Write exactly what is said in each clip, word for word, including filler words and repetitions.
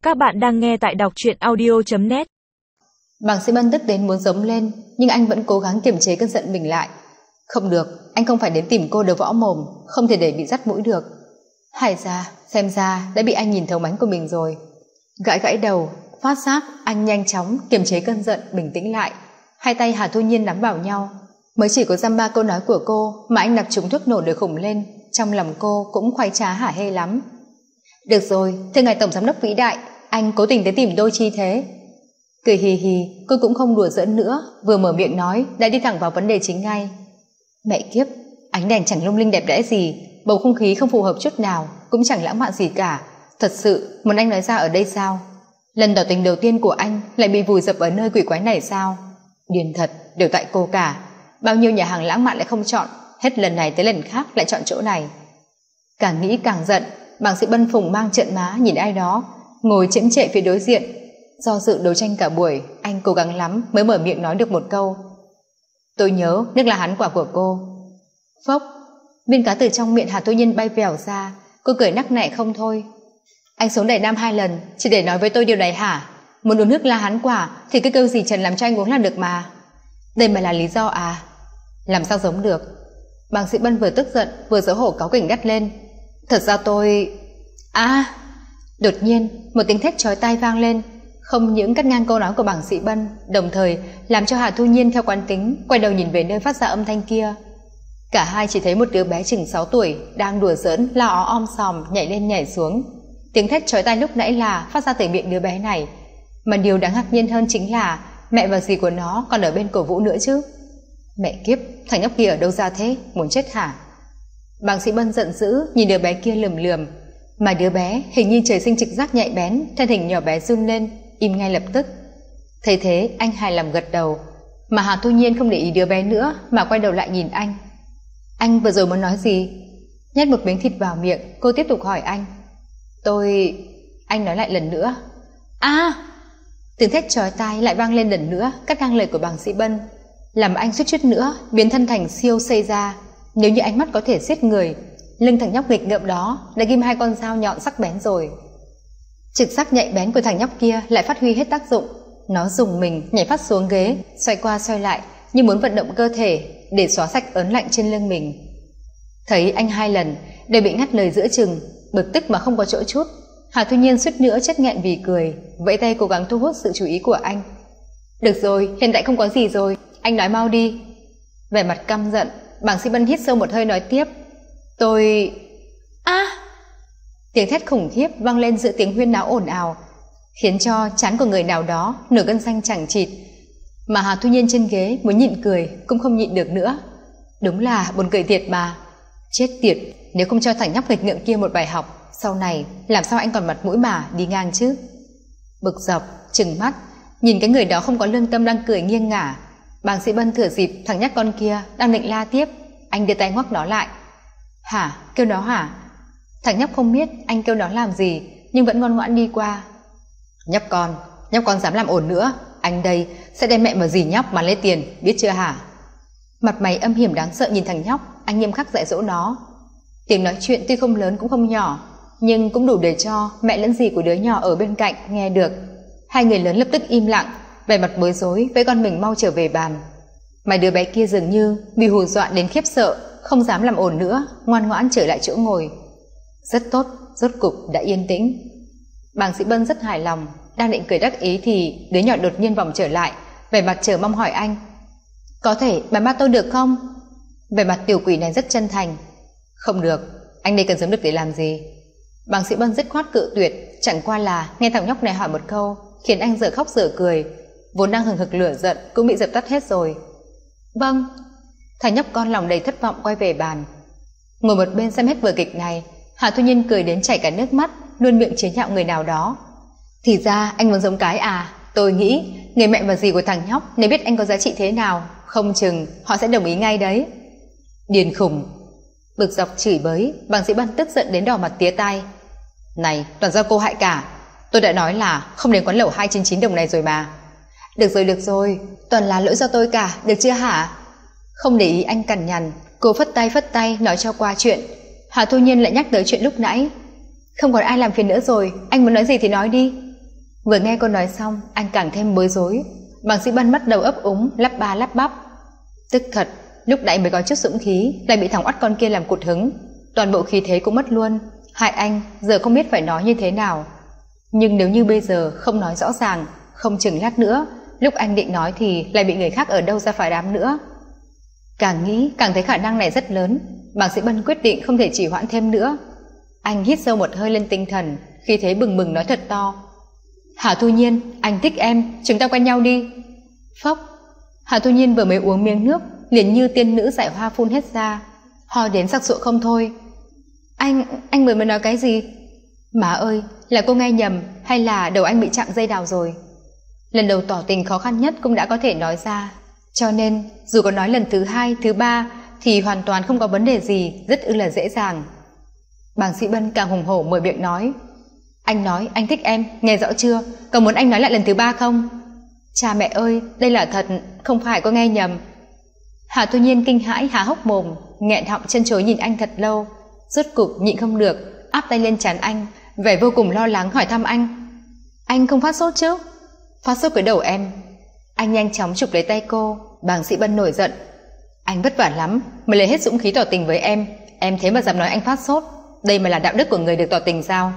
Các bạn đang nghe tại đọc truyện audio chấm net. Bàng Sĩ Bân tức đến muốn giống lên, nhưng anh vẫn cố gắng kiềm chế cơn giận mình lại. Không được, anh không phải đến tìm cô đầu võ mồm, không thể để bị dắt mũi được. Hay ra, xem ra đã bị anh nhìn thấu mánh của mình rồi. Gãi gãi đầu, phát giác anh nhanh chóng kiềm chế cơn giận, bình tĩnh lại. Hai tay Hà Thu Nhiên nắm vào nhau. Mới chỉ có dăm ba câu nói của cô mà anh đặt trúng thuốc nổ để khủng lên. Trong lòng cô cũng khoái trá hả hê lắm. Được rồi, thưa ngài tổng giám đốc vĩ đại, anh cố tình tới tìm đôi chi thế. Cười hì hì, cô cũng không đùa giỡn nữa, vừa mở miệng nói đã đi thẳng vào vấn đề chính ngay. Mẹ kiếp, ánh đèn chẳng lung linh đẹp đẽ gì, bầu không khí không phù hợp chút nào, cũng chẳng lãng mạn gì cả. Thật sự muốn anh nói ra ở đây sao? Lần tỏ tình đầu tiên của anh lại bị vùi dập ở nơi quỷ quái này sao? Điên thật, đều tại cô cả. Bao nhiêu nhà hàng lãng mạn lại không chọn, hết lần này tới lần khác lại chọn chỗ này. Càng nghĩ càng giận, Bàng Sĩ Bân phùng mang trợn má nhìn ai đó ngồi chễm chệ phía đối diện. Do dự đấu tranh cả buổi, anh cố gắng lắm mới mở miệng nói được một câu. Tôi nhớ nước là hán quả của cô. Phốc, viên cá từ trong miệng Hà Thu Nhiên bay vèo ra. Cô cười nắc nẻ không thôi. Anh xuống Đài Nam hai lần chỉ để nói với tôi điều này hả? Muốn uống nước la hán quả thì cứ kêu gì Trần làm cho anh uống là được mà. Đây mà là lý do à? Làm sao giống được? Bàng Sĩ Bân vừa tức giận vừa xấu hổ cáu kỉnh gắt lên. Thật ra tôi... À! Đột nhiên một tiếng thét chói tai vang lên, không những cắt ngang câu nói của Bàng Sĩ Bân, đồng thời làm cho Hà Thu Nhiên theo quán tính quay đầu nhìn về nơi phát ra âm thanh kia. Cả hai chỉ thấy một đứa bé chừng sáu tuổi đang đùa giỡn la ó om sòm nhảy lên nhảy xuống. Tiếng thét chói tai lúc nãy là phát ra từ miệng đứa bé này, mà điều đáng ngạc nhiên hơn chính là mẹ và dì của nó còn ở bên cổ vũ nữa chứ. Mẹ kiếp, thằng nhóc kia ở đâu ra thế, muốn chết hả? Bàng Sĩ Bân giận dữ nhìn đứa bé kia lườm lườm, mà đứa bé hình như trời sinh trực giác nhạy bén, thân hình nhỏ bé run lên, im ngay lập tức. Thấy thế anh hài lòng gật đầu, mà Hà Thu Nhiên không để ý đứa bé nữa mà quay đầu lại nhìn anh. Anh vừa rồi muốn nói gì? Nhét một miếng thịt vào miệng, cô tiếp tục hỏi anh. Tôi... Anh nói lại lần nữa. À! Tiếng thét chói tai lại vang lên lần nữa, cắt ngang lời của Bàng Sĩ Bân, làm anh suýt chút nữa biến thân thành siêu xây ra. Nếu như ánh mắt có thể giết người, lưng thằng nhóc nghịch ngợm đó đã ghim hai con dao nhọn sắc bén rồi. Trực giác nhạy bén của thằng nhóc kia lại phát huy hết tác dụng. Nó dùng mình nhảy phát xuống ghế, xoay qua xoay lại như muốn vận động cơ thể để xóa sạch ớn lạnh trên lưng mình. Thấy anh hai lần đều bị ngắt lời giữa chừng, bực tức mà không có chỗ chút, Hà Thu Nhiên suýt nữa chết nghẹn vì cười, vẫy tay cố gắng thu hút sự chú ý của anh. Được rồi, hiện tại không có gì rồi, anh nói mau đi. Vẻ mặt căm giận, Bàng Sĩ Bân hít sâu một hơi nói tiếp. Tôi... À! Tiếng thét khủng khiếp vang lên giữa tiếng huyên náo ồn ào, khiến cho trán của người nào đó nửa gân xanh chẳng chịt, mà Hà Thu Nhiên trên ghế muốn nhịn cười cũng không nhịn được nữa. Đúng là buồn cười thiệt mà. Chết tiệt, nếu không cho thằng nhóc nghịch ngợm kia một bài học, sau này làm sao anh còn mặt mũi mà đi ngang chứ? Bực dọc, trừng mắt nhìn cái người đó không có lương tâm đang cười nghiêng ngả, Bàng Sĩ Bân thừa dịp thằng nhóc con kia đang định la tiếp, anh đưa tay ngoắc nó lại. Hả? Kêu nó hả? Thằng nhóc không biết anh kêu nó làm gì, nhưng vẫn ngoan ngoãn đi qua. Nhóc con, nhóc con dám làm ồn nữa, anh đây sẽ đem mẹ và dì nhóc mà lấy tiền, biết chưa hả? Mặt mày âm hiểm đáng sợ nhìn thằng nhóc, anh nghiêm khắc dạy dỗ nó. Tiếng nói chuyện tuy không lớn cũng không nhỏ, nhưng cũng đủ để cho mẹ lẫn dì của đứa nhỏ ở bên cạnh nghe được. Hai người lớn lập tức im lặng, vẻ mặt bối rối với con mình mau trở về bàn. Mà đứa bé kia dường như bị hù dọa đến khiếp sợ, không dám làm ồn nữa, ngoan ngoãn trở lại chỗ ngồi. Rất tốt, rốt cục đã yên tĩnh. Bàng Sĩ Bân rất hài lòng, đang định cười đắc ý thì đứa nhỏ đột nhiên vòng trở lại, vẻ mặt chờ mong hỏi anh. Có thể bám ba tôi được không? Vẻ mặt tiểu quỷ này rất chân thành. Không được, anh đây cần sớm được để làm gì? Bàng Sĩ Bân dứt khoát cự tuyệt, chẳng qua là nghe thằng nhóc này hỏi một câu khiến anh dở khóc dở cười, vốn đang hừng hực lửa giận cũng bị dập tắt hết rồi. Vâng. Thằng nhóc con lòng đầy thất vọng quay về bàn. Ngồi một bên xem hết vở kịch này, Hà Thu Nhiên cười đến chảy cả nước mắt, luôn miệng chế nhạo người nào đó. Thì ra anh muốn giống cái à? Tôi nghĩ người mẹ và dì của thằng nhóc nếu biết anh có giá trị thế nào, không chừng họ sẽ đồng ý ngay đấy. Điên khùng. Bực dọc chửi bới, Bàng Sĩ Bân tức giận đến đỏ mặt tía tai. Này, toàn do cô hại cả. Tôi đã nói là không đến quán lẩu hai chín chín đồng này rồi mà. Được rồi, được rồi, toàn là lỗi do tôi cả, được chưa hả? Không để ý anh cằn nhằn, cô phất tay phất tay nói cho qua chuyện. Hà Thu Nhiên lại nhắc tới chuyện lúc nãy. Không còn ai làm phiền nữa rồi, anh muốn nói gì thì nói đi. Vừa nghe cô nói xong, anh càng thêm bối rối. Bàng Sĩ Bân bắt đầu ấp úng, lắp ba lắp bắp. Tức thật, lúc nãy mới có chút dũng khí, lại bị thằng oắt con kia làm cụt hứng, toàn bộ khí thế cũng mất luôn. Hại anh, giờ không biết phải nói như thế nào. Nhưng nếu như bây giờ không nói rõ ràng, không chừng lát nữa, lúc anh định nói thì lại bị người khác ở đâu ra phá đám nữa. Càng nghĩ, càng thấy khả năng này rất lớn. Bàng Sĩ Bân quyết định không thể trì hoãn thêm nữa. Anh hít sâu một hơi lên tinh thần, khí thế bừng bừng nói thật to. Hà Thu Nhiên, anh thích em, chúng ta quen nhau đi. Phốc. Hà Thu Nhiên vừa mới uống miếng nước, liền như tiên nữ giải hoa phun hết ra, ho đến sặc sụa không thôi. Anh, anh vừa mới nói cái gì? Má ơi, là cô nghe nhầm hay là đầu anh bị chạm dây đào rồi? Lần đầu tỏ tình khó khăn nhất cũng đã có thể nói ra, cho nên dù có nói lần thứ hai, thứ ba thì hoàn toàn không có vấn đề gì, rất ư là dễ dàng. Bàng Sĩ Bân càng hùng hổ mở miệng nói. Anh nói anh thích em, nghe rõ chưa? Có muốn anh nói lại lần thứ ba không? Cha mẹ ơi, đây là thật, không phải có nghe nhầm. Hà Thu Nhiên kinh hãi há hốc mồm, nghẹn họng chân chối nhìn anh thật lâu, rốt cục nhịn không được, áp tay lên trán anh, vẻ vô cùng lo lắng hỏi thăm anh. Anh không phát sốt chứ? Phát sốt cái đầu em. Anh nhanh chóng chụp lấy tay cô. Bàng Sĩ Bân nổi giận. Anh vất vả lắm mới lấy hết dũng khí tỏ tình với em, em thế mà dám nói anh phát sốt, đây mà là đạo đức của người được tỏ tình sao?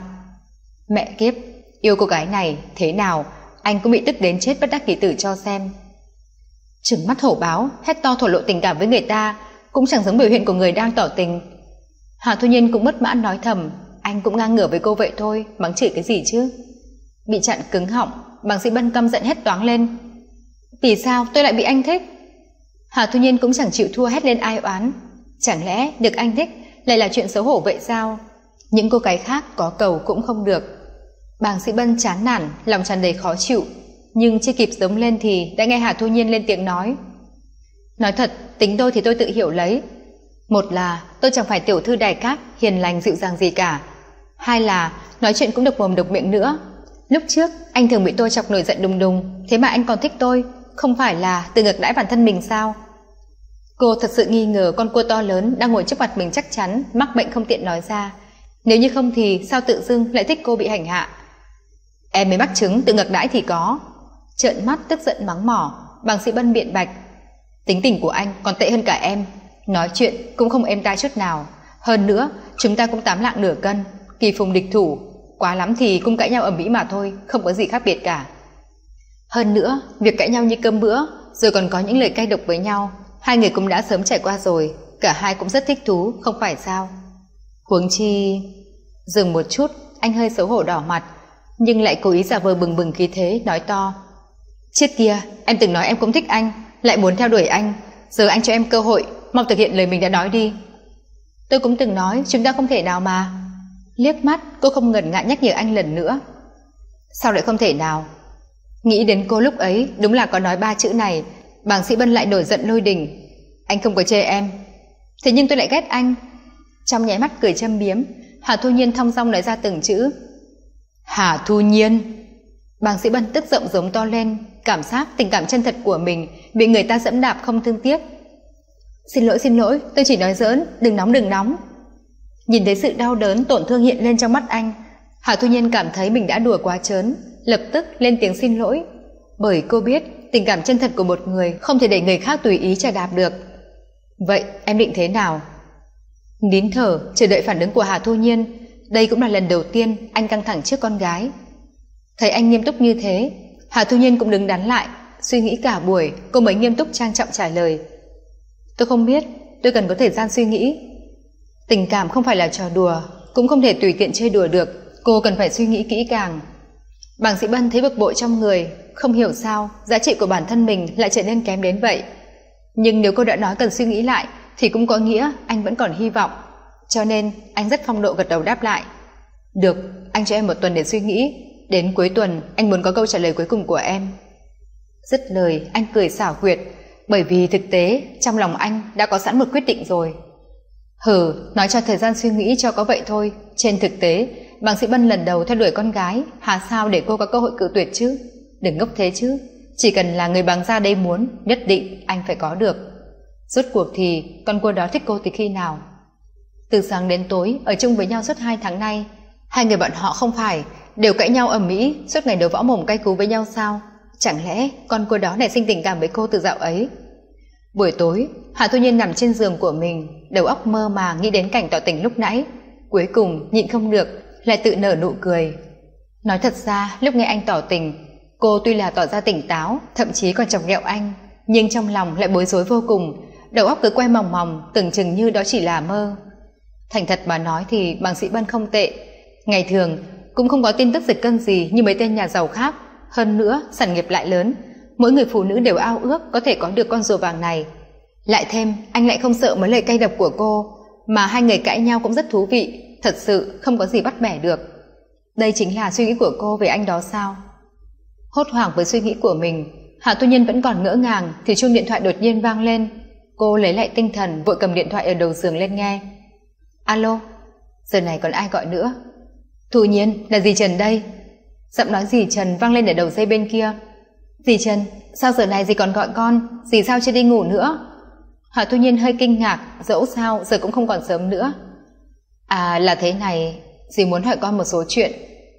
Mẹ kiếp, yêu cô gái này thế nào anh cũng bị tức đến chết bất đắc kỳ tử cho xem. Trừng mắt hổ báo, hét to thổ lộ tình cảm với người ta, cũng chẳng giống biểu hiện của người đang tỏ tình. Hà Thu Nhiên cũng bất mãn nói thầm, anh cũng ngang ngửa với cô vậy thôi, mắng chửi cái gì chứ? Bị chặn cứng họng, Bàng Sĩ Bân căm giận hét toáng lên. Vì sao tôi lại bị anh thích? Hà Thu Nhiên cũng chẳng chịu thua hét lên ai oán. Chẳng lẽ được anh thích lại là chuyện xấu hổ vậy sao? Những cô gái khác có cầu cũng không được. Bàng Sĩ Bân chán nản, lòng tràn đầy khó chịu, nhưng chưa kịp giống lên thì đã nghe Hà Thu Nhiên lên tiếng nói. Nói thật, tính tôi thì tôi tự hiểu lấy. Một là tôi chẳng phải tiểu thư đài cát hiền lành dịu dàng gì cả. Hai là nói chuyện cũng độc mồm độc miệng nữa. Lúc trước anh thường bị tôi chọc nổi giận đùng đùng, thế mà anh còn thích tôi, không phải là tự ngược đãi bản thân mình sao? Cô thật sự nghi ngờ con cua to lớn đang ngồi trước mặt mình chắc chắn mắc bệnh không tiện nói ra. Nếu như không thì sao tự dưng lại thích cô bị hành hạ? Em mới mắc chứng tự ngược đãi thì có. Trợn mắt tức giận mắng mỏ, Bàng Sĩ Bân biện bạch. Tính tình của anh còn tệ hơn cả em, nói chuyện cũng không êm tai chút nào. Hơn nữa chúng ta cũng tám lạng nửa cân, kỳ phùng địch thủ, quá lắm thì cũng cãi nhau ầm ĩ mà thôi, không có gì khác biệt cả. Hơn nữa việc cãi nhau như cơm bữa, rồi còn có những lời cay độc với nhau, hai người cũng đã sớm trải qua rồi, cả hai cũng rất thích thú, không phải sao? Huống chi... Dừng một chút, anh hơi xấu hổ đỏ mặt, nhưng lại cố ý giả vờ bừng bừng khí thế nói to. Chết kia, em từng nói em cũng thích anh, lại muốn theo đuổi anh, giờ anh cho em cơ hội, mau thực hiện lời mình đã nói đi. Tôi cũng từng nói chúng ta không thể nào mà. Liếc mắt cô không ngần ngại nhắc nhở anh lần nữa. Sao lại không thể nào? Nghĩ đến cô lúc ấy đúng là có nói ba chữ này, Bàng Sĩ Bân lại nổi giận lôi đình. Anh không có chê em, thế nhưng tôi lại ghét anh. Trong nháy mắt cười châm biếm, Hà Thu Nhiên thong dong nói ra từng chữ. Hà Thu Nhiên. Bàng Sĩ Bân tức giận giống to lên, cảm giác tình cảm chân thật của mình bị người ta dẫm đạp không thương tiếc. Xin lỗi xin lỗi, tôi chỉ nói giỡn, đừng nóng đừng nóng. Nhìn thấy sự đau đớn tổn thương hiện lên trong mắt anh, Hà Thu Nhiên cảm thấy mình đã đùa quá trớn, lập tức lên tiếng xin lỗi, bởi cô biết tình cảm chân thật của một người không thể để người khác tùy ý chà đạp được. Vậy em định thế nào? Nín thở chờ đợi phản ứng của Hà Thu Nhiên. Đây cũng là lần đầu tiên anh căng thẳng trước con gái. Thấy anh nghiêm túc như thế, Hà Thu Nhiên cũng đứng đắn lại, suy nghĩ cả buổi cô mới nghiêm túc trang trọng trả lời. Tôi không biết, tôi cần có thời gian suy nghĩ. Tình cảm không phải là trò đùa, cũng không thể tùy tiện chơi đùa được, cô cần phải suy nghĩ kỹ càng. Bàng Sĩ Bân thấy bực bội trong người, không hiểu sao giá trị của bản thân mình lại trở nên kém đến vậy. Nhưng nếu cô đã nói cần suy nghĩ lại thì cũng có nghĩa anh vẫn còn hy vọng, cho nên anh rất phong độ gật đầu đáp lại. Được, anh cho em một tuần để suy nghĩ, đến cuối tuần anh muốn có câu trả lời cuối cùng của em. Dứt lời anh cười xảo quyệt, bởi vì thực tế trong lòng anh đã có sẵn một quyết định rồi. Hừ, nói cho thời gian suy nghĩ cho có vậy thôi, trên thực tế Bàng Sĩ Bân lần đầu theo đuổi con gái, hà sao để cô có cơ hội cự tuyệt chứ? Đừng ngốc thế chứ, chỉ cần là người Bàng gia đây muốn, nhất định anh phải có được. Rốt cuộc thì con cua đó thích cô từ khi nào? Từ sáng đến tối ở chung với nhau suốt hai tháng nay, hai người bọn họ không phải đều cãi nhau ầm ĩ, suốt ngày đấu võ mồm cay cú với nhau sao? Chẳng lẽ con cua đó nảy sinh tình cảm với cô từ dạo ấy? Buổi tối, Hạ Thu Nhiên nằm trên giường của mình, đầu óc mơ màng nghĩ đến cảnh tỏ tình lúc nãy, cuối cùng nhịn không được, lại tự nở nụ cười. Nói thật ra, lúc nghe anh tỏ tình, cô tuy là tỏ ra tỉnh táo, thậm chí còn chọc ghẹo anh, nhưng trong lòng lại bối rối vô cùng, đầu óc cứ quay mòng mòng, tưởng chừng như đó chỉ là mơ. Thành thật mà nói thì Bàng Sĩ Bân không tệ, ngày thường cũng không có tin tức giật cân gì như mấy tên nhà giàu khác, hơn nữa sản nghiệp lại lớn, mỗi người phụ nữ đều ao ước có thể có được con rùa vàng này. Lại thêm anh lại không sợ mấy lời cay độc của cô, mà hai người cãi nhau cũng rất thú vị, thật sự không có gì bắt bẻ được. Đây chính là suy nghĩ của cô về anh đó sao? Hốt hoảng với suy nghĩ của mình, Hạ Thu Nhiên vẫn còn ngỡ ngàng thì chuông điện thoại đột nhiên vang lên. Cô lấy lại tinh thần, vội cầm điện thoại ở đầu giường lên nghe. Alo, giờ này còn ai gọi nữa? Thu Nhiên, là dì Trần đây. Giọng nói dì Trần vang lên ở đầu dây bên kia. Dì Trần, sao giờ này dì còn gọi con? Dì sao chưa đi ngủ nữa? Hạ Thu Nhiên hơi kinh ngạc, dẫu sao giờ cũng không còn sớm nữa. À, là thế này, dì muốn hỏi con một số chuyện.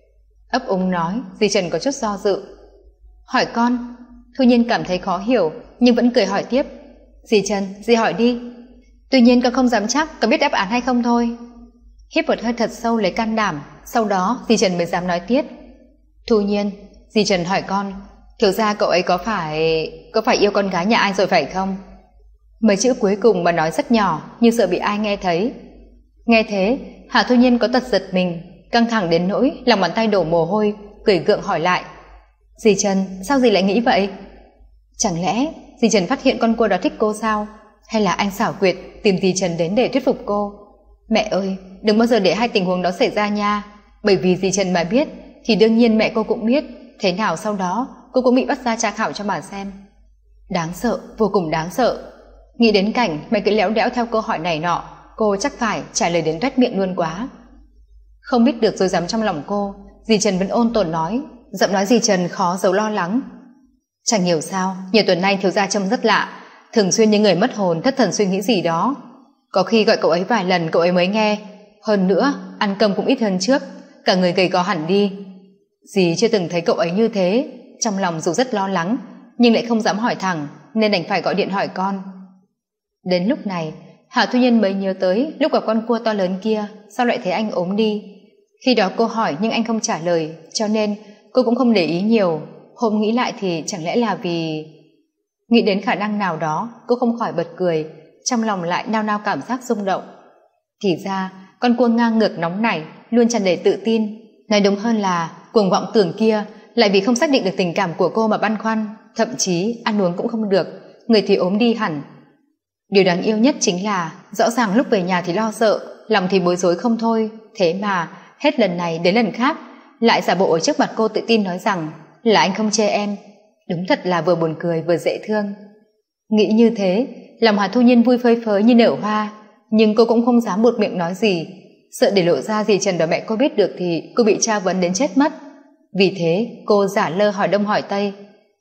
Ấp úng nói, dì Trần có chút do dự. Hỏi con? Thu Nhiên cảm thấy khó hiểu, nhưng vẫn cười hỏi tiếp. Dì Trần, dì hỏi đi. Tuy nhiên con không dám chắc có biết đáp án hay không thôi. Hít một hơi thật sâu lấy can đảm, sau đó dì Trần mới dám nói tiếp. Thu Nhiên, dì Trần hỏi con, thực ra cậu ấy có phải có phải yêu con gái nhà ai rồi phải không? Mấy chữ cuối cùng mà nói rất nhỏ, như sợ bị ai nghe thấy. Nghe thế, Hạ Thu Nhiên có tật giật mình, căng thẳng đến nỗi lòng bàn tay đổ mồ hôi, cười gượng hỏi lại. Dì Trần, sao dì lại nghĩ vậy? Chẳng lẽ dì Trần phát hiện con cua đó thích cô sao? Hay là anh xảo quyệt tìm dì Trần đến để thuyết phục cô? Mẹ ơi, đừng bao giờ để hai tình huống đó xảy ra nha. Bởi vì dì Trần mà biết thì đương nhiên mẹ cô cũng biết, thế nào sau đó cô cũng bị bắt ra tra khảo cho mà xem. Đáng sợ, vô cùng đáng sợ. Nghĩ đến cảnh mẹ cứ léo đẽo theo câu hỏi này nọ, cô chắc phải trả lời đến toét miệng luôn quá. Không biết được rồi dám trong lòng cô, dì Trần vẫn ôn tồn nói, giọng nói dì Trần khó giấu lo lắng. Chẳng hiểu sao, nhiều tuần nay thiếu gia trông rất lạ, thường xuyên như người mất hồn thất thần suy nghĩ gì đó. Có khi gọi cậu ấy vài lần cậu ấy mới nghe, hơn nữa ăn cơm cũng ít hơn trước, cả người gầy gò hẳn đi. Dì chưa từng thấy cậu ấy như thế, trong lòng dù rất lo lắng nhưng lại không dám hỏi thẳng, nên đành phải gọi điện hỏi con. Đến lúc này Hạ Thu Nhiên mới nhớ tới lúc gặp con cua to lớn kia, sao lại thấy anh ốm đi. Khi đó cô hỏi nhưng anh không trả lời, cho nên cô cũng không để ý nhiều. Hôm nghĩ lại thì chẳng lẽ là vì... Nghĩ đến khả năng nào đó, cô không khỏi bật cười, trong lòng lại nao nao cảm giác rung động. Thì ra con cua ngang ngược nóng nảy, luôn tràn đầy tự tin, nói đúng hơn là cuồng vọng tưởng kia, lại vì không xác định được tình cảm của cô mà băn khoăn, thậm chí ăn uống cũng không được, người thì ốm đi hẳn. Điều đáng yêu nhất chính là rõ ràng lúc về nhà thì lo sợ, lòng thì bối rối không thôi, thế mà hết lần này đến lần khác lại giả bộ ở trước mặt cô tự tin nói rằng là anh không chê em. Đúng thật là vừa buồn cười vừa dễ thương. Nghĩ như thế, lòng Hạ Thu Nhiên vui phơi phới như nở hoa, nhưng cô cũng không dám buột miệng nói gì, sợ để lộ ra dì Trần và mẹ cô biết được thì cô bị tra vấn đến chết mất. Vì thế cô giả lơ hỏi đông hỏi tây.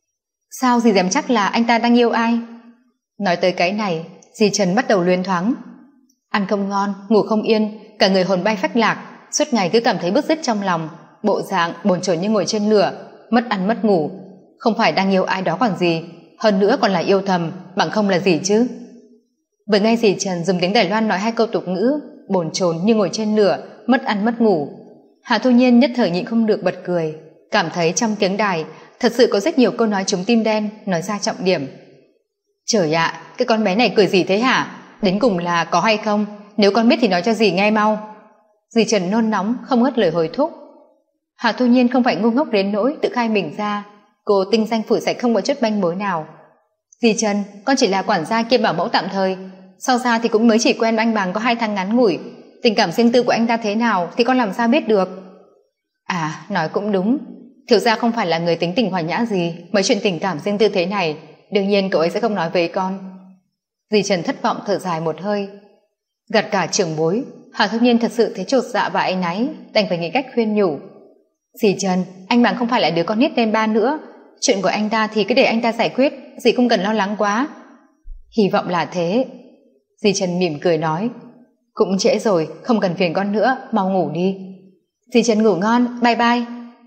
Sao dì dám chắc là anh ta đang yêu ai? Nói tới cái này, dì Trần bắt đầu luyến thoáng. Ăn không ngon, ngủ không yên, cả người hồn bay phách lạc, suốt ngày cứ cảm thấy bứt rứt trong lòng, bộ dạng bồn chồn như ngồi trên lửa, mất ăn mất ngủ. Không phải đang yêu ai đó còn gì, hơn nữa còn là yêu thầm, bằng không là gì chứ. Vừa nghe dì Trần dùng tiếng Đài Loan nói hai câu tục ngữ, bồn chồn như ngồi trên lửa, mất ăn mất ngủ, Hạ Thu Nhiên nhất thời nhịn không được bật cười, cảm thấy trong tiếng Đài thật sự có rất nhiều câu nói trúng tim đen, nói ra trọng điểm. Trời ạ, cái con bé này cười gì thế hả? Đến cùng là có hay không? Nếu con biết thì nói cho dì nghe mau. Dì Trần nôn nóng không ngớt lời hối thúc. Hạ Thu Nhiên không phải ngu ngốc đến nỗi tự khai mình ra, cô tinh danh phủi sạch không có chút manh mối nào. Dì Trần, con chỉ là quản gia kiêm bảo mẫu tạm thời, sau ra thì cũng mới chỉ quen anh Bàng có hai tháng ngắn ngủi, tình cảm riêng tư của anh ta thế nào thì con làm sao biết được. À, nói cũng đúng, thiếu gia không phải là người tính tình hòa nhã gì, mấy chuyện tình cảm riêng tư thế này đương nhiên cậu ấy sẽ không nói với con. Dì Trần thất vọng thở dài một hơi. Gặt cả trưởng bối, Hạ Thu Nhiên thật sự thấy chột dạ và áy náy, đành phải nghĩ cách khuyên nhủ. Dì Trần, anh Bàng không phải là đứa con nít tên ba nữa, chuyện của anh ta thì cứ để anh ta giải quyết, dì không cần lo lắng quá. Hy vọng là thế. Dì Trần mỉm cười nói. Cũng trễ rồi, không cần phiền con nữa, mau ngủ đi. Dì Trần ngủ ngon, bye bye.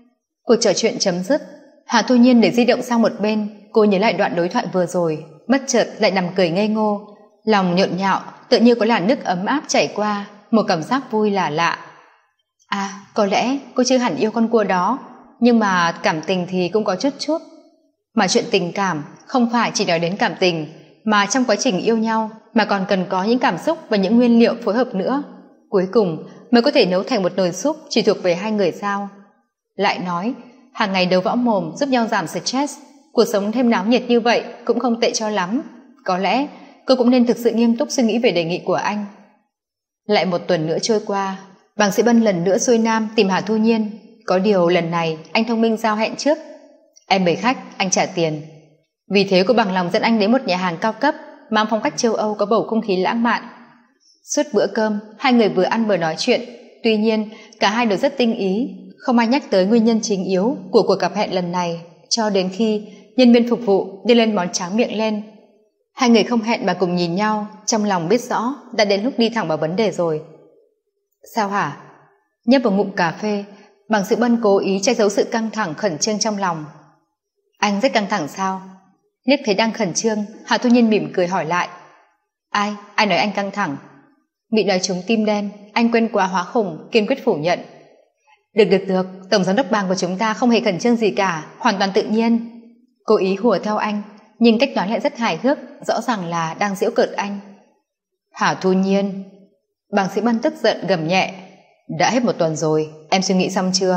Cuộc trò chuyện chấm dứt, Hà Thu Nhiên để di động sang một bên, cô nhớ lại đoạn đối thoại vừa rồi, bất chợt lại nằm cười ngây ngô, lòng nhộn nhạo, tựa như có làn nước ấm áp chảy qua, một cảm giác vui lạ lạ. À, có lẽ cô chưa hẳn yêu con cua đó, nhưng mà cảm tình thì cũng có chút chút. Mà chuyện tình cảm không phải chỉ nói đến cảm tình, mà trong quá trình yêu nhau mà còn cần có những cảm xúc và những nguyên liệu phối hợp nữa. Cuối cùng mới có thể nấu thành một nồi súp chỉ thuộc về hai người sao. Lại nói, hàng ngày đấu võ mồm giúp nhau giảm stress, cuộc sống thêm náo nhiệt như vậy cũng không tệ cho lắm. Có lẽ cô cũng nên thực sự nghiêm túc suy nghĩ về đề nghị của anh. Lại một tuần nữa trôi qua, Bàng Sĩ Bân lần nữa xuôi nam tìm Hà Thu Nhiên. Có điều lần này anh thông minh giao hẹn trước. Em mời khách, anh trả tiền. Vì thế cô bằng lòng dẫn anh đến một nhà hàng cao cấp mang phong cách châu Âu có bầu không khí lãng mạn. Suốt bữa cơm, hai người vừa ăn vừa nói chuyện. Tuy nhiên, cả hai đều rất tinh ý, không ai nhắc tới nguyên nhân chính yếu của cuộc gặp hẹn lần này, cho đến khi nhân viên phục vụ đưa lên món tráng miệng lên. Hai người không hẹn mà cùng nhìn nhau, trong lòng biết rõ đã đến lúc đi thẳng vào vấn đề rồi. Sao hả? Nhấp một ngụm cà phê, Bàng Sĩ Bân cố ý che giấu sự căng thẳng khẩn trương trong lòng. Anh rất căng thẳng sao? Liếc thấy đang khẩn trương, Hà Thu Nhiên mỉm cười hỏi lại. Ai? Ai nói anh căng thẳng? Bị nói trúng tim đen, anh quên quá hóa khủng, kiên quyết phủ nhận. Được được được, tổng giám đốc Bàng của chúng ta không hề khẩn trương gì cả, hoàn toàn tự nhiên. Cố ý hùa theo anh, nhưng cách nói lại rất hài hước, rõ ràng là đang giễu cợt anh. Hà Thu Nhiên. Bàng Sĩ Bân tức giận gầm nhẹ. Đã hết một tuần rồi, em suy nghĩ xong chưa?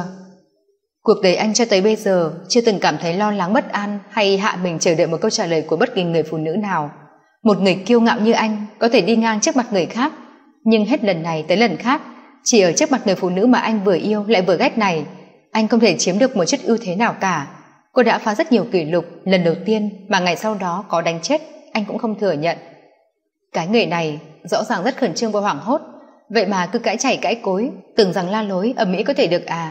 Cuộc đời anh cho tới bây giờ chưa từng cảm thấy lo lắng bất an hay hạ mình chờ đợi một câu trả lời của bất kỳ người phụ nữ nào. Một người kiêu ngạo như anh có thể đi ngang trước mặt người khác, nhưng hết lần này tới lần khác, chỉ ở trước mặt người phụ nữ mà anh vừa yêu lại vừa ghét này, anh không thể chiếm được một chút ưu thế nào cả. Cô đã phá rất nhiều kỷ lục, lần đầu tiên mà ngày sau đó có đánh chết anh cũng không thừa nhận. Cái người này rõ ràng rất khẩn trương và hoảng hốt, vậy mà cứ cãi chảy cãi cối, tưởng rằng la lối ầm ĩ có thể được à.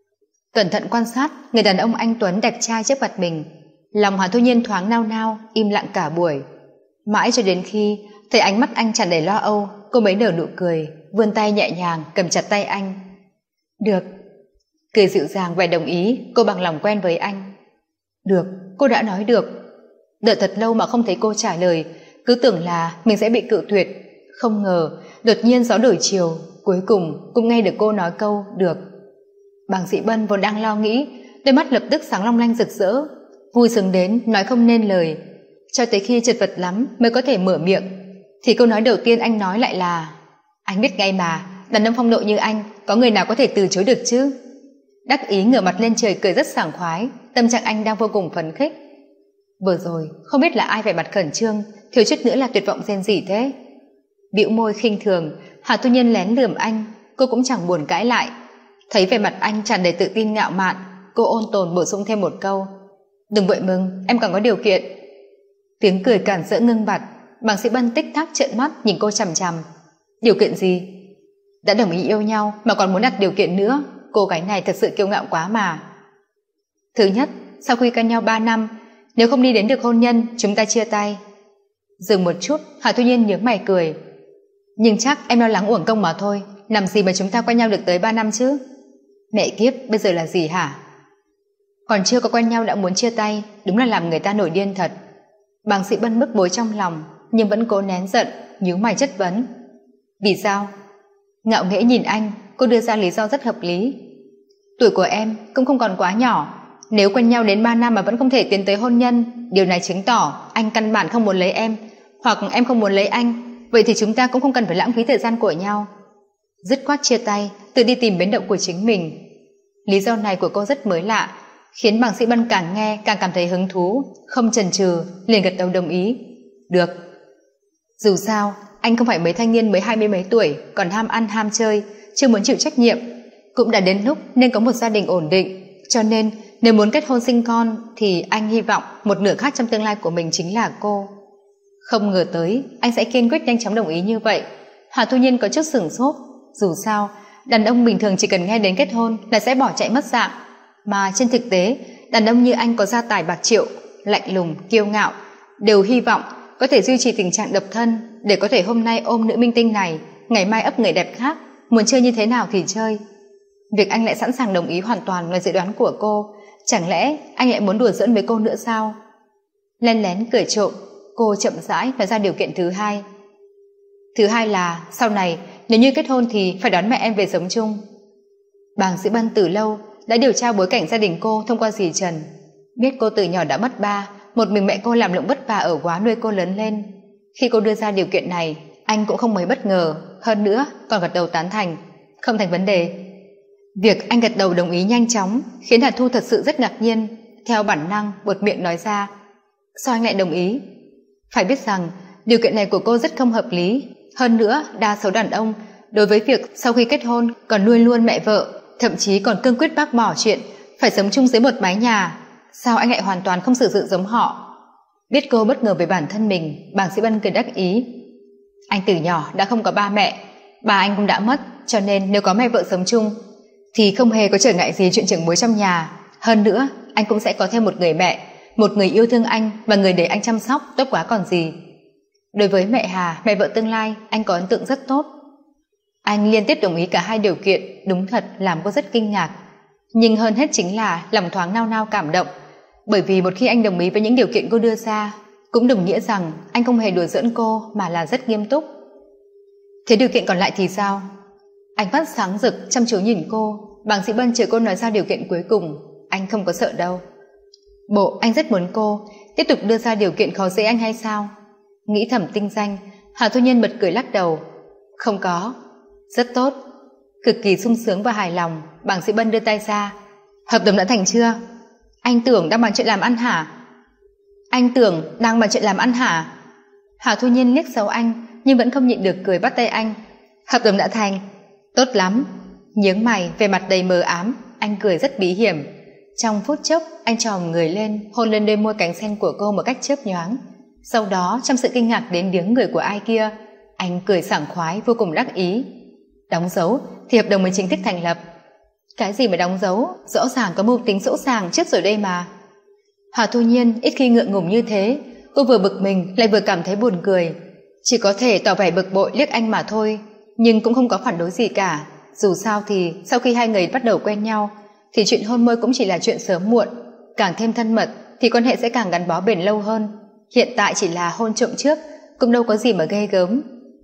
Cẩn thận quan sát người đàn ông anh tuấn đẹp trai trước mặt mình, lòng Hà Thu Nhiên thoáng nao nao, im lặng cả buổi. Mãi cho đến khi thấy ánh mắt anh tràn đầy lo âu, cô mới nở nụ cười, vươn tay nhẹ nhàng cầm chặt tay anh. Được. Cười dịu dàng vẻ đồng ý, cô bằng lòng quen với anh. Được, cô đã nói được. Đợi thật lâu mà không thấy cô trả lời, cứ tưởng là mình sẽ bị cự tuyệt. Không ngờ, đột nhiên gió đổi chiều, cuối cùng cũng nghe được cô nói câu được. Bàng Sĩ Bân vốn đang lo nghĩ, đôi mắt lập tức sáng long lanh rực rỡ, vui sướng đến nói không nên lời. Cho tới khi chật vật lắm mới có thể mở miệng, thì câu nói đầu tiên anh nói lại là: anh biết ngay mà, đàn ông phong độ như anh có người nào có thể từ chối được chứ. Đắc ý ngửa mặt lên trời cười rất sảng khoái, tâm trạng anh đang vô cùng phấn khích. Vừa rồi không biết là ai vẻ mặt khẩn trương, thiếu chút nữa là tuyệt vọng rên rỉ thế. Bĩu môi khinh thường, Hà Thu Nhiên lén lườm anh, cô cũng chẳng buồn cãi lại. Thấy vẻ mặt anh tràn đầy tự tin ngạo mạn, cô ôn tồn bổ sung thêm một câu: đừng vội mừng, em còn có điều kiện. Tiếng cười cản rỡ ngưng bặt, Bàng Sĩ Bân tích tắc trợn mắt nhìn cô chằm chằm. Điều kiện gì? Đã đồng ý yêu nhau mà còn muốn đặt điều kiện nữa, cô gái này thật sự kiêu ngạo quá mà. Thứ nhất, sau khi quen nhau ba năm, nếu không đi đến được hôn nhân, chúng ta chia tay. Dừng một chút, Hà Thu Nhiên nhướng mày cười. Nhưng chắc em lo lắng uổng công mà thôi, làm gì mà chúng ta quen nhau được tới ba năm chứ? Mẹ kiếp, bây giờ là gì hả? Còn chưa có quen nhau đã muốn chia tay, đúng là làm người ta nổi điên thật. Bàng Sĩ Bân bức bối trong lòng, nhưng vẫn cố nén giận, nhíu mày chất vấn. Vì sao? Ngạo nghễ nhìn anh, cô đưa ra lý do rất hợp lý. Tuổi của em cũng không còn quá nhỏ, nếu quen nhau đến ba năm mà vẫn không thể tiến tới hôn nhân, điều này chứng tỏ anh căn bản không muốn lấy em, hoặc em không muốn lấy anh, vậy thì chúng ta cũng không cần phải lãng phí thời gian của nhau. Dứt khoát chia tay, tự đi tìm bến đậu của chính mình. Lý do này của cô rất mới lạ, khiến Bàng Sĩ Bân càng nghe càng cảm thấy hứng thú, không chần chừ liền gật đầu đồng ý. Được. Dù sao anh không phải mấy thanh niên mới hai mươi mấy tuổi, còn ham ăn ham chơi, chưa muốn chịu trách nhiệm, cũng đã đến lúc nên có một gia đình ổn định, cho nên nếu muốn kết hôn sinh con thì anh hy vọng một nửa khác trong tương lai của mình chính là cô. Không ngờ tới anh sẽ kiên quyết nhanh chóng đồng ý như vậy. Hà Thu Nhiên có chút sửng sốt, dù sao đàn ông bình thường chỉ cần nghe đến kết hôn là sẽ bỏ chạy mất dạng, mà trên thực tế đàn ông như anh có gia tài bạc triệu, lạnh lùng, kiêu ngạo, đều hy vọng có thể duy trì tình trạng độc thân để có thể hôm nay ôm nữ minh tinh này, ngày mai ấp người đẹp khác, muốn chơi như thế nào thì chơi. Việc anh lại sẵn sàng đồng ý hoàn toàn ngoài dự đoán của cô. Chẳng lẽ anh lại muốn đùa giỡn với cô nữa sao? Len lén cười trộm, cô chậm rãi nói ra điều kiện thứ hai. Thứ hai là sau này nếu như kết hôn thì phải đón mẹ em về sống chung. Bàng Sĩ Bân từ lâu đã điều tra bối cảnh gia đình cô thông qua dì Trần, biết cô từ nhỏ đã mất ba, một mình mẹ cô làm lụng vất vả ở Góa nuôi cô lớn lên. Khi cô đưa ra điều kiện này, anh cũng không mấy bất ngờ, hơn nữa còn gật đầu tán thành, không thành vấn đề. Việc anh gật đầu đồng ý nhanh chóng khiến Hà Thu thật sự rất ngạc nhiên, theo bản năng buột miệng nói ra, sao anh lại đồng ý? Phải biết rằng điều kiện này của cô rất không hợp lý, hơn nữa đa số đàn ông đối với việc sau khi kết hôn còn nuôi luôn mẹ vợ, thậm chí còn cương quyết bác bỏ chuyện phải sống chung dưới một mái nhà. Sao anh lại hoàn toàn không xử sự giống họ? Biết cô bất ngờ về bản thân mình, Bàng Sĩ Bân cười đắc ý. Anh từ nhỏ đã không có ba mẹ, ba anh cũng đã mất, cho nên nếu có mẹ vợ sống chung thì không hề có trở ngại gì chuyện trưởng bối trong nhà. Hơn nữa anh cũng sẽ có thêm một người mẹ, một người yêu thương anh và người để anh chăm sóc, tốt quá còn gì. Đối với mẹ Hà, mẹ vợ tương lai, anh có ấn tượng rất tốt. Anh liên tiếp đồng ý cả hai điều kiện, đúng thật làm cô rất kinh ngạc. Nhưng hơn hết chính là lòng thoáng nao nao cảm động, bởi vì một khi anh đồng ý với những điều kiện cô đưa ra, cũng đồng nghĩa rằng anh không hề đùa giỡn cô mà là rất nghiêm túc. Thế điều kiện còn lại thì sao? Ánh mắt sáng rực chăm chú nhìn cô. Bàng Sĩ Bân chờ cô nói ra điều kiện cuối cùng. Anh không có sợ đâu. Bộ anh rất muốn cô tiếp tục đưa ra điều kiện khó dễ anh hay sao? Nghĩ thầm tinh danh, Hà Thu Nhiên bật cười lắc đầu. Không có. Rất tốt. Cực kỳ sung sướng và hài lòng, Bàng Sĩ Bân đưa tay ra. Hợp đồng đã thành chưa? Anh tưởng đang bàn chuyện làm ăn hả? Anh tưởng đang bàn chuyện làm ăn hả? Hà Thu Nhiên liếc xéo anh nhưng vẫn không nhịn được cười bắt tay anh. Hợp đồng đã thành. Tốt lắm. Nhướng mày, về mặt đầy mờ ám, anh cười rất bí hiểm. Trong phút chốc anh tròn người lên, hôn lên đôi môi cánh sen của cô một cách chớp nhoáng. Sau đó trong sự kinh ngạc đến điếng người của ai kia, anh cười sảng khoái vô cùng đắc ý. Đóng dấu thì hợp đồng mới chính thức thành lập. Cái gì mà đóng dấu? Rõ ràng có mưu tính sỗ sàng trước rồi đây mà. Hà Thu Nhiên ít khi ngượng ngùng như thế, cô vừa bực mình lại vừa cảm thấy buồn cười, chỉ có thể tỏ vẻ bực bội liếc anh mà thôi, nhưng cũng không có phản đối gì cả. Dù sao thì sau khi hai người bắt đầu quen nhau thì chuyện hôn môi cũng chỉ là chuyện sớm muộn, càng thêm thân mật thì quan hệ sẽ càng gắn bó bền lâu hơn. Hiện tại chỉ là hôn trộm trước, cũng đâu có gì mà ghê gớm.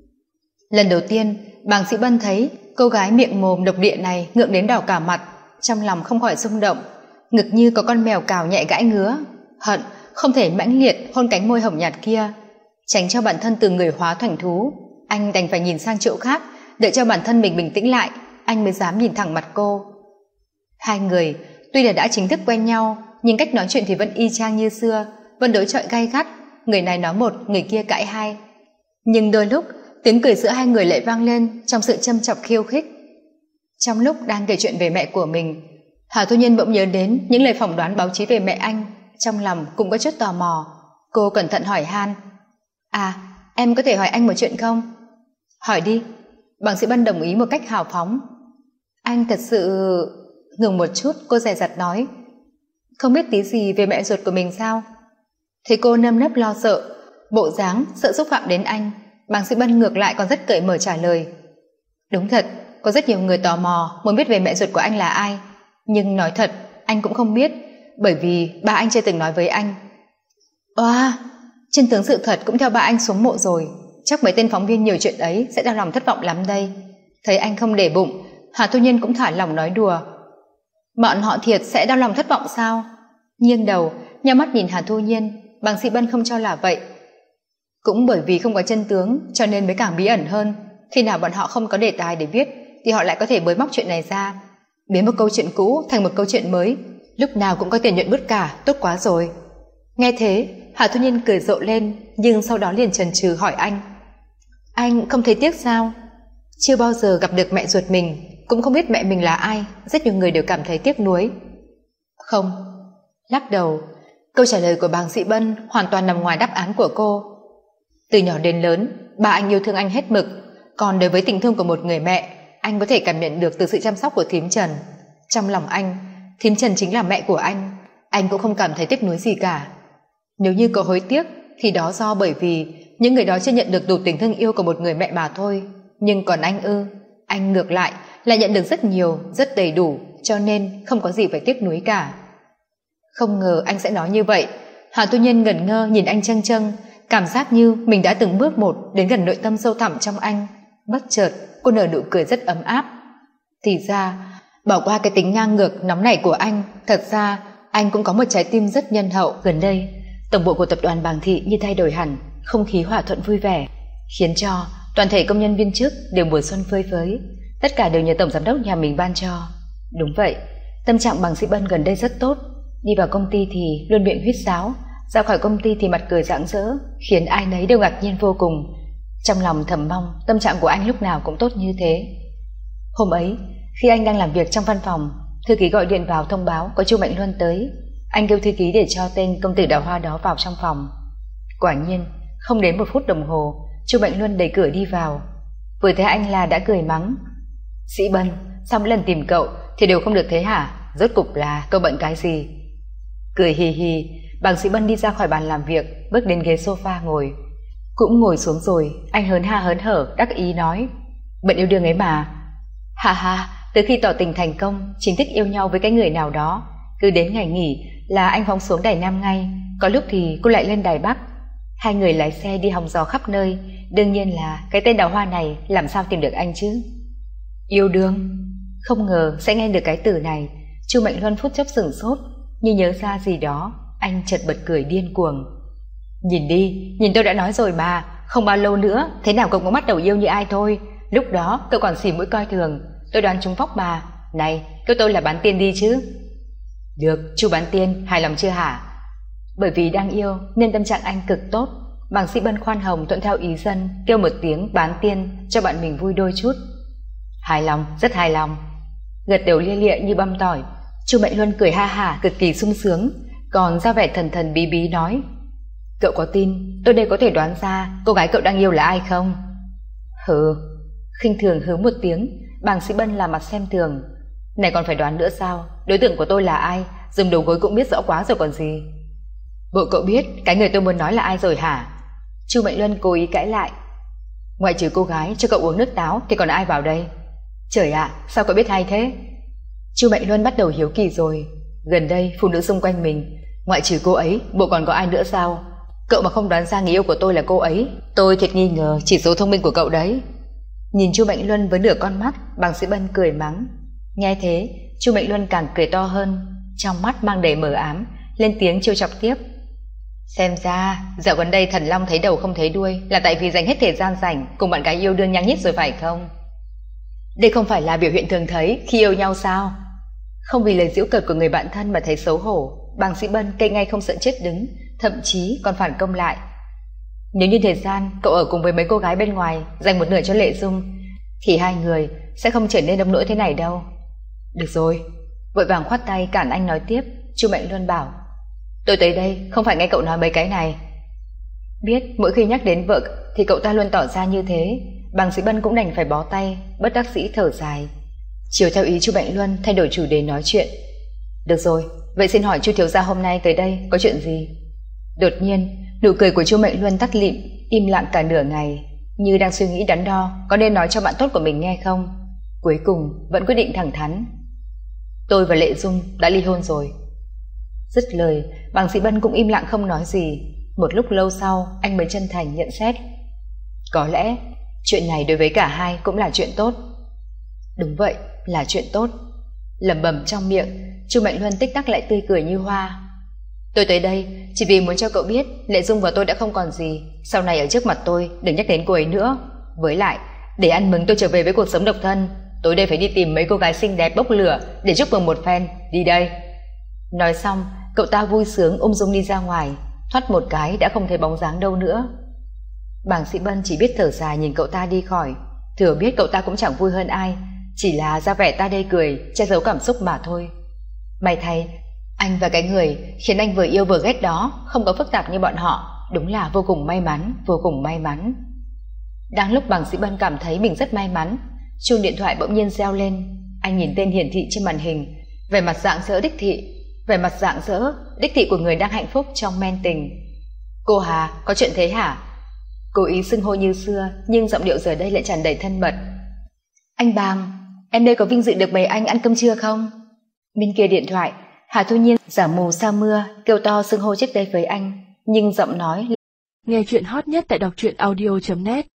Lần đầu tiên Bàng Sĩ Bân thấy cô gái miệng mồm độc địa này ngượng đến đỏ cả mặt, trong lòng không khỏi rung động, ngực như có con mèo cào nhẹ gãi ngứa, hận không thể mãnh liệt hôn cánh môi hồng nhạt kia. Tránh cho bản thân từ người hóa thành thú, anh đành phải nhìn sang chỗ khác, đợi cho bản thân mình bình tĩnh lại, anh mới dám nhìn thẳng mặt cô. Hai người tuy là đã chính thức quen nhau, nhưng cách nói chuyện thì vẫn y chang như xưa, vẫn đối chọi gay gắt, người này nói một, người kia cãi hai. Nhưng đôi lúc tiếng cười giữa hai người lại vang lên trong sự châm chọc khiêu khích. Trong lúc đang kể chuyện về mẹ của mình, Hà Thu Nhiên bỗng nhớ đến những lời phỏng đoán báo chí về mẹ anh, trong lòng cũng có chút tò mò. Cô cẩn thận hỏi han. À, em có thể hỏi anh một chuyện không? Hỏi đi. Bàng Sĩ Bân đồng ý một cách hào phóng. Anh thật sự... Ngừng một chút, cô dè dặt nói. Không biết tí gì về mẹ ruột của mình sao? Thấy cô nơm nớp lo sợ, bộ dáng sợ xúc phạm đến anh, Bàng Sĩ Bân ngược lại còn rất cởi mở trả lời. Đúng thật, có rất nhiều người tò mò muốn biết về mẹ ruột của anh là ai, nhưng nói thật anh cũng không biết, bởi vì ba anh chưa từng nói với anh. Oa, wow, chân tướng sự thật cũng theo ba anh xuống mộ rồi, chắc mấy tên phóng viên nhiều chuyện ấy sẽ đau lòng thất vọng lắm đây. Thấy anh không để bụng, Hà Thu Nhiên cũng thả lòng nói đùa. Bọn họ thiệt sẽ đau lòng thất vọng sao? Nghiêng đầu nhắm mắt nhìn Hà Thu Nhiên, Bàng Sĩ Bân không cho là vậy. Cũng bởi vì không có chân tướng cho nên mới càng bí ẩn hơn. Khi nào bọn họ không có đề tài để viết thì họ lại có thể bới móc chuyện này ra, biến một câu chuyện cũ thành một câu chuyện mới, lúc nào cũng có tiền nhuận bút cả, tốt quá rồi. Nghe thế Hà Thu Nhiên cười rộ lên, nhưng sau đó liền chần chừ hỏi anh. Anh không thấy tiếc sao? Chưa bao giờ gặp được mẹ ruột mình, cũng không biết mẹ mình là ai, rất nhiều người đều cảm thấy tiếc nuối. Không. Lắc đầu. Câu trả lời của Bàng Sĩ Bân hoàn toàn nằm ngoài đáp án của cô. Từ nhỏ đến lớn, ba anh yêu thương anh hết mực, còn đối với tình thương của một người mẹ, anh có thể cảm nhận được từ sự chăm sóc của thím Trần. Trong lòng anh, thím Trần chính là mẹ của anh, anh cũng không cảm thấy tiếc nuối gì cả. Nếu như có hối tiếc thì đó do bởi vì những người đó chưa nhận được đủ tình thương yêu của một người mẹ mà thôi. Nhưng còn anh ư, anh ngược lại lại nhận được rất nhiều, rất đầy đủ, cho nên không có gì phải tiếc nuối cả. Không ngờ anh sẽ nói như vậy. Hạ Tu Nhiên ngẩn ngơ nhìn anh châng châng, cảm giác như mình đã từng bước một đến gần nội tâm sâu thẳm trong anh. Bất chợt cô nở nụ cười rất ấm áp. Thì ra bỏ qua cái tính ngang ngược nóng nảy của anh, thật ra anh cũng có một trái tim rất nhân hậu. Gần đây tổng bộ của tập đoàn Bàng Thị như thay đổi hẳn, không khí hòa thuận vui vẻ, khiến cho toàn thể công nhân viên chức đều mùa xuân phơi phới. Tất cả đều nhờ tổng giám đốc nhà mình ban cho. Đúng vậy, tâm trạng Bàng Sĩ Bân gần đây rất tốt. Đi vào công ty thì luôn miệng huýt sáo, ra khỏi công ty thì mặt cười rạng rỡ, khiến ai nấy đều ngạc nhiên vô cùng. Trong lòng thầm mong tâm trạng của anh lúc nào cũng tốt như thế. Hôm ấy, khi anh đang làm việc trong văn phòng, thư ký gọi điện vào thông báo có Chu Mạnh Luân tới. Anh kêu thư ký để cho tên công tử đào hoa đó vào trong phòng. Quả nhiên, không đến một phút đồng hồ, Chu Mạnh Luân đẩy cửa đi vào. Vừa thấy anh là đã cười mắng. Sĩ Bân, sao mỗi lần tìm cậu thì đều không được thế hả? Rốt cục là cậu bận cái gì? Cười hì hì, Bàng Sĩ Bân đi ra khỏi bàn làm việc, bước đến ghế sofa ngồi. Cũng ngồi xuống rồi, anh hớn ha hớn hở, đắc ý nói. Bận yêu đương ấy mà. Ha ha, từ khi tỏ tình thành công, chính thức yêu nhau với cái người nào đó, cứ đến ngày nghỉ là anh phóng xuống Đài Nam ngay, có lúc thì cô lại lên Đài Bắc. Hai người lái xe đi hòng gió khắp nơi, đương nhiên là cái tên đào hoa này làm sao tìm được anh chứ? Yêu đương? Không ngờ sẽ nghe được cái từ này. Chu Mạnh Luân phút chốc sửng sốt, như nhớ ra gì đó, anh chợt bật cười điên cuồng. Nhìn đi, nhìn tôi đã nói rồi mà, không bao lâu nữa thế nào cậu cũng bắt đầu yêu như ai thôi. Lúc đó cậu còn xì mũi coi thường, tôi đoán trúng phóc mà. Này, kêu tôi là bán tiên đi chứ. Được, Chu bán tiên, hài lòng chưa hả? Bởi vì đang yêu nên tâm trạng anh cực tốt. Bàng Sĩ Bân khoan hồng thuận theo ý dân, kêu một tiếng bán tiên cho bạn mình vui đôi chút. Hài lòng, rất hài lòng. Gật đầu lia lịa như băm tỏi. Chu Mạnh Luân cười ha hả cực kỳ sung sướng, còn ra vẻ thần thần bí bí nói. Cậu có tin tôi đây có thể đoán ra cô gái cậu đang yêu là ai không? Hừ. Khinh thường hứ một tiếng. Bàng Sĩ Bân làm mặt xem thường. Này còn phải đoán nữa sao? Đối tượng của tôi là ai, dùng đầu gối cũng biết rõ quá rồi còn gì. Bộ cậu biết cái người tôi muốn nói là ai rồi hả? Chu Mạnh Luân cố ý cãi lại. Ngoại trừ cô gái cho cậu uống nước táo thì còn ai vào đây? Trời ạ, à, sao cậu biết hay thế? Chu Mạnh Luân bắt đầu hiếu kỳ rồi. Gần đây phụ nữ xung quanh mình, ngoại trừ cô ấy, bộ còn có ai nữa sao? Cậu mà không đoán ra người yêu của tôi là cô ấy, tôi thiệt nghi ngờ chỉ số thông minh của cậu đấy. Nhìn Chu Mạnh Luân với nửa con mắt, Bàng Sĩ Bân cười mắng. Nghe thế, Chu Mạnh Luân càng cười to hơn, trong mắt mang đầy mờ ám, lên tiếng trêu chọc tiếp. Xem ra dạo gần đây Thần Long thấy đầu không thấy đuôi là tại vì dành hết thời gian rảnh cùng bạn gái yêu đương nhăng nhít rồi phải không? Đây không phải là biểu hiện thường thấy khi yêu nhau sao? Không vì lời giễu cợt của người bạn thân mà thấy xấu hổ, Bàng Sĩ Bân cây ngay không sợ chết đứng, thậm chí còn phản công lại. Nếu như thời gian cậu ở cùng với mấy cô gái bên ngoài dành một nửa cho Lệ Dung thì hai người sẽ không trở nên nông nỗi thế này đâu. Được rồi. Vội vàng khoát tay cản anh nói tiếp. Chu Mạnh Luân bảo. Tôi tới đây không phải nghe cậu nói mấy cái này. Biết mỗi khi nhắc đến vợ thì cậu ta luôn tỏ ra như thế, Bàng Sĩ Bân cũng đành phải bó tay, bất đắc dĩ thở dài. Chiều theo ý Chu Mạnh Luân thay đổi chủ đề nói chuyện. Được rồi, vậy xin hỏi Chu thiếu gia hôm nay tới đây có chuyện gì? Đột nhiên nụ cười của Chu Mạnh Luân tắt lịm, im lặng cả nửa ngày, như đang suy nghĩ đắn đo có nên nói cho bạn tốt của mình nghe không. Cuối cùng vẫn quyết định thẳng thắn. Tôi và Lệ Dung đã ly hôn rồi. Dứt lời, Bàng Sĩ Bân cũng im lặng không nói gì. Một lúc lâu sau anh mới chân thành nhận xét. Có lẽ chuyện này đối với cả hai cũng là chuyện tốt. Đúng vậy, là chuyện tốt. Lẩm bẩm trong miệng, Chu Mạnh Luân tích tắc lại tươi cười như hoa. Tôi tới đây chỉ vì muốn cho cậu biết Lệ Dung và tôi đã không còn gì, sau này ở trước mặt tôi đừng nhắc đến cô ấy nữa. Với lại để ăn mừng tôi trở về với cuộc sống độc thân, tôi đây phải đi tìm mấy cô gái xinh đẹp bốc lửa để chúc mừng một phen. Đi đây. Nói xong cậu ta vui sướng ung dung đi ra ngoài, thoát một cái đã không thấy bóng dáng đâu nữa. Bàng Sĩ Bân chỉ biết thở dài nhìn cậu ta đi khỏi, thừa biết cậu ta cũng chẳng vui hơn ai, chỉ là ra vẻ ta đây cười che giấu cảm xúc mà thôi. May thay anh và cái người khiến anh vừa yêu vừa ghét đó không có phức tạp như bọn họ, đúng là vô cùng may mắn, vô cùng may mắn. Đang lúc Bàng Sĩ Bân cảm thấy mình rất may mắn, chuông điện thoại bỗng nhiên reo lên. Anh nhìn tên hiển thị trên màn hình, vẻ mặt rạng rỡ đích thị, vẻ mặt rạng rỡ đích thị của người đang hạnh phúc trong men tình. Cô Hà, có chuyện thế hả? Cố ý xưng hô như xưa nhưng giọng điệu giờ đây lại tràn đầy thân mật. Anh Bàng, Em đây có vinh dự được mời anh ăn cơm trưa không? Bên kia điện thoại, Hà Thu Nhiên giả mù sa mưa kêu to xưng hô trước đây với anh, nhưng giọng nói. Nghe chuyện hot nhất tại đọc truyện audio chấm net.